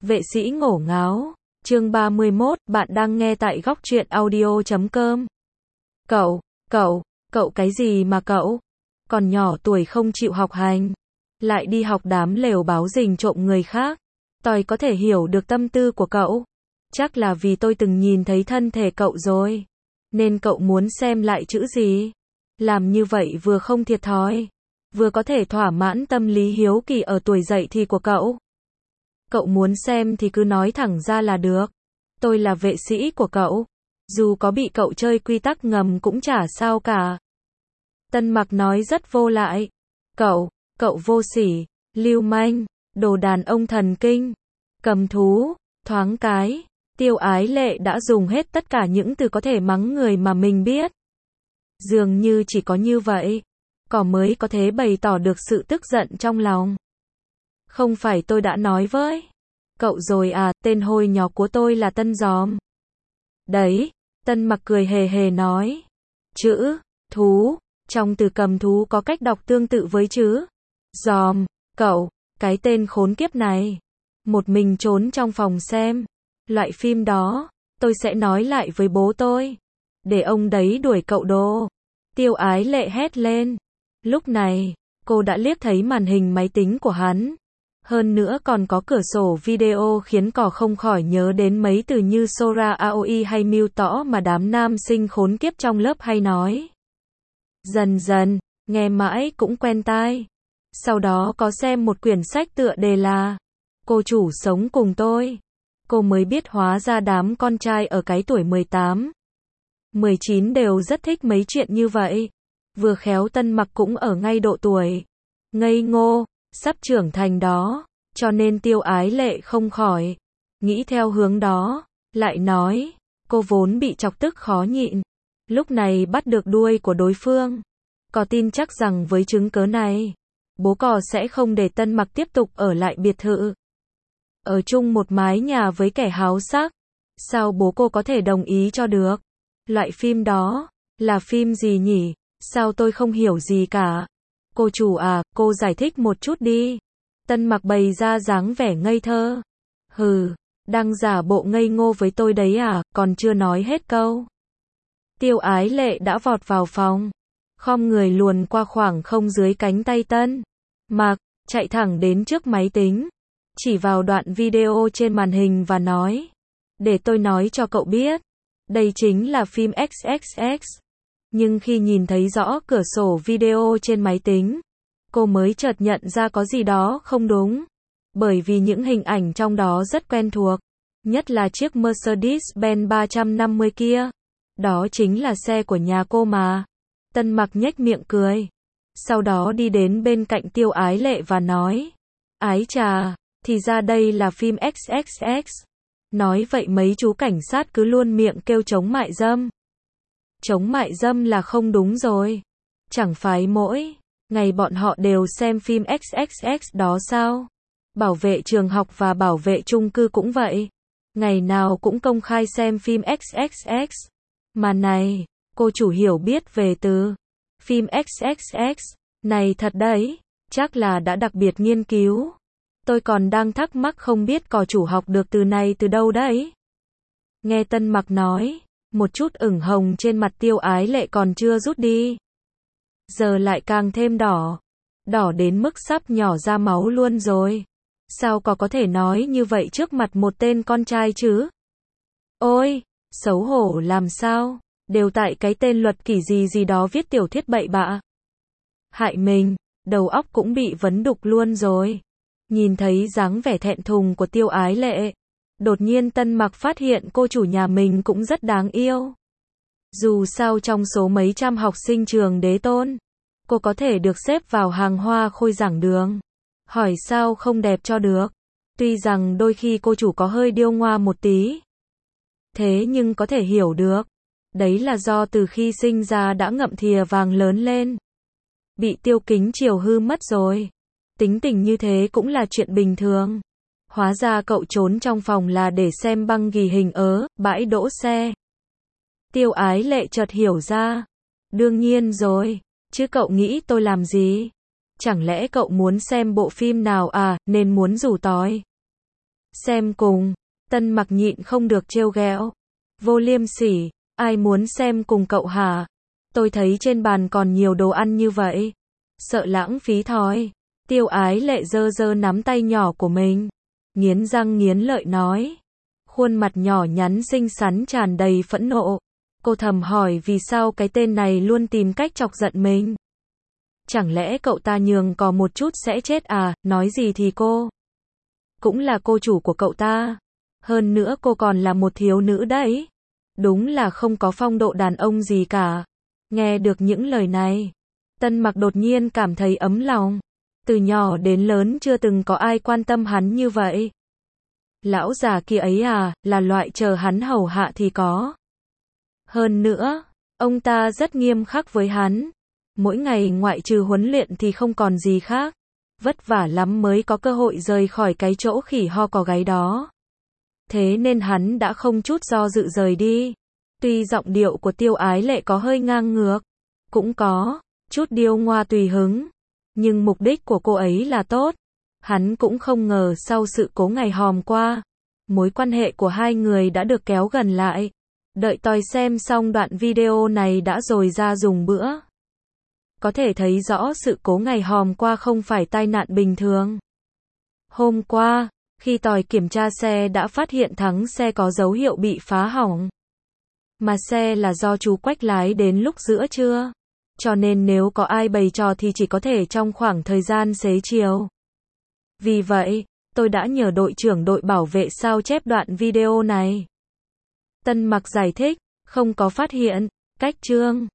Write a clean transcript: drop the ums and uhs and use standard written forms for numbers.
Vệ sĩ ngổ ngáo, chương 31, bạn đang nghe tại góc truyện audio.com. Cậu cái gì mà cậu? Còn nhỏ tuổi không chịu học hành, lại đi học đám lều báo rình trộm người khác. Tôi có thể hiểu được tâm tư của cậu. Chắc là vì tôi từng nhìn thấy thân thể cậu rồi, nên cậu muốn xem lại chữ gì. Làm như vậy vừa không thiệt thòi, vừa có thể thỏa mãn tâm lý hiếu kỳ ở tuổi dậy thì của cậu. Cậu muốn xem thì cứ nói thẳng ra là được. Tôi là vệ sĩ của cậu. Dù có bị cậu chơi quy tắc ngầm cũng chả sao cả. Tân Mặc nói rất vô lại. Cậu vô sỉ, lưu manh, đồ đàn ông thần kinh, cầm thú, thoáng cái. Tiêu Ái Lệ đã dùng hết tất cả những từ có thể mắng người mà mình biết. Dường như chỉ có như vậy, cỏ mới có thể bày tỏ được sự tức giận trong lòng. Không phải tôi đã nói với cậu rồi à, tên hôi nhỏ của tôi là Tân Giòm. Đấy, Tân Mặc cười hề hề nói. Chữ thú, trong từ cầm thú có cách đọc tương tự với chữ giòm. Cậu, cái tên khốn kiếp này. Một mình trốn trong phòng xem loại phim đó, tôi sẽ nói lại với bố tôi, để ông đấy đuổi cậu đồ. Tiêu Ái Lệ hét lên. Lúc này, cô đã liếc thấy màn hình máy tính của hắn. Hơn nữa còn có cửa sổ video khiến cỏ không khỏi nhớ đến mấy từ như Sora Aoi hay miêu tỏ mà đám nam sinh khốn kiếp trong lớp hay nói. Dần dần, nghe mãi cũng quen tai. Sau đó có xem một quyển sách tựa đề là Cô chủ sống cùng tôi. Cô mới biết hóa ra đám con trai ở cái tuổi 18, 19 đều rất thích mấy chuyện như vậy. Vừa khéo Tân Mặc cũng ở ngay độ tuổi ngây ngô, sắp trưởng thành đó, cho nên Tiêu Ái Lệ không khỏi nghĩ theo hướng đó, lại nói, cô vốn bị chọc tức khó nhịn, lúc này bắt được đuôi của đối phương. Có tin chắc rằng với chứng cớ này, bố cò sẽ không để Tân Mặc tiếp tục ở lại biệt thự, ở chung một mái nhà với kẻ háo sắc. Sao bố cô có thể đồng ý cho được? Loại phim đó là phim gì nhỉ? Sao tôi không hiểu gì cả? Cô chủ à, cô giải thích một chút đi. Tân Mặc bày ra dáng vẻ ngây thơ. Hừ, đang giả bộ ngây ngô với tôi đấy à, còn chưa nói hết câu. Tiêu Ái Lệ đã vọt vào phòng, khom người luồn qua khoảng không dưới cánh tay Tân Mặc, chạy thẳng đến trước máy tính, chỉ vào đoạn video trên màn hình và nói, để tôi nói cho cậu biết, đây chính là phim XXX. Nhưng khi nhìn thấy rõ cửa sổ video trên máy tính, cô mới chợt nhận ra có gì đó không đúng. Bởi vì những hình ảnh trong đó rất quen thuộc, nhất là chiếc Mercedes-Benz 350 kia. Đó chính là xe của nhà cô mà. Tân Mặc nhếch miệng cười. Sau đó đi đến bên cạnh Tiêu Ái Lệ và nói, ái chà, thì ra đây là phim XXX. Nói vậy mấy chú cảnh sát cứ luôn miệng kêu chống mại dâm. Chống mại dâm là không đúng rồi. Chẳng phải mỗi ngày bọn họ đều xem phim XXX đó sao? Bảo vệ trường học và bảo vệ chung cư cũng vậy. Ngày nào cũng công khai xem phim XXX. Mà này, cô chủ hiểu biết về từ phim XXX này thật đấy. Chắc là đã đặc biệt nghiên cứu. Tôi còn đang thắc mắc không biết cò chủ học được từ này từ đâu đấy. Nghe Tân Mặc nói, một chút ửng hồng trên mặt Tiêu Ái Lệ còn chưa rút đi, giờ lại càng thêm đỏ. Đỏ đến mức sắp nhỏ ra máu luôn rồi. Sao có thể nói như vậy trước mặt một tên con trai chứ? Ôi, xấu hổ làm sao? Đều tại cái tên Luật Kỷ gì đó viết tiểu thuyết bậy bạ. Hại mình, đầu óc cũng bị vấn đục luôn rồi. Nhìn thấy dáng vẻ thẹn thùng của Tiêu Ái Lệ, đột nhiên Tân Mặc phát hiện cô chủ nhà mình cũng rất đáng yêu. Dù sao trong số mấy trăm học sinh trường Đế Tôn, cô có thể được xếp vào hàng hoa khôi giảng đường. Hỏi sao không đẹp cho được. Tuy rằng đôi khi cô chủ có hơi điêu ngoa một tí, thế nhưng có thể hiểu được. Đấy là do từ khi sinh ra đã ngậm thìa vàng lớn lên, bị Tiêu Kính chiều hư mất rồi. Tính tình như thế cũng là chuyện bình thường. Hóa ra cậu trốn trong phòng là để xem băng ghi hình bãi đỗ xe. Tiêu Ái Lệ chợt hiểu ra. Đương nhiên rồi, chứ cậu nghĩ tôi làm gì? Chẳng lẽ cậu muốn xem bộ phim nào à, nên muốn rủ tôi Xem cùng. Tân Mặc nhịn không được trêu ghẹo. Vô liêm sỉ, ai muốn xem cùng cậu hả? Tôi thấy trên bàn còn nhiều đồ ăn như vậy. Sợ lãng phí thôi. Tiêu Ái Lệ giơ giơ nắm tay nhỏ của mình. Nghiến răng nghiến lợi nói. Khuôn mặt nhỏ nhắn xinh xắn tràn đầy phẫn nộ. Cô thầm hỏi vì sao cái tên này luôn tìm cách chọc giận mình. Chẳng lẽ cậu ta nhường cò một chút sẽ chết à, nói gì thì cô cũng là cô chủ của cậu ta. Hơn nữa cô còn là một thiếu nữ đấy. Đúng là không có phong độ đàn ông gì cả. Nghe được những lời này, Tân Mặc đột nhiên cảm thấy ấm lòng. Từ nhỏ đến lớn chưa từng có ai quan tâm hắn như vậy. Lão già kia ấy à, là loại chờ hắn hầu hạ thì có. Hơn nữa, ông ta rất nghiêm khắc với hắn. Mỗi ngày ngoại trừ huấn luyện thì không còn gì khác. Vất vả lắm mới có cơ hội rời khỏi cái chỗ khỉ ho có gáy đó. Thế nên hắn đã không chút do dự rời đi. Tuy giọng điệu của Tiêu Ái Lệ có hơi ngang ngược, cũng có chút điêu ngoa tùy hứng, nhưng mục đích của cô ấy là tốt. Hắn cũng không ngờ sau sự cố ngày hôm qua, mối quan hệ của hai người đã được kéo gần lại. Đợi tôi xem xong đoạn video này đã rồi ra dùng bữa. Có thể thấy rõ sự cố ngày hôm qua không phải tai nạn bình thường. Hôm qua, khi tòi kiểm tra xe đã phát hiện thắng xe có dấu hiệu bị phá hỏng. Mà xe là do chú Quách lái đến lúc giữa trưa. Cho nên nếu có ai bày trò thì chỉ có thể trong khoảng thời gian xế chiều. Vì vậy, tôi đã nhờ đội trưởng đội bảo vệ sao chép đoạn video này. Tân Mặc giải thích, không có phát hiện cách chương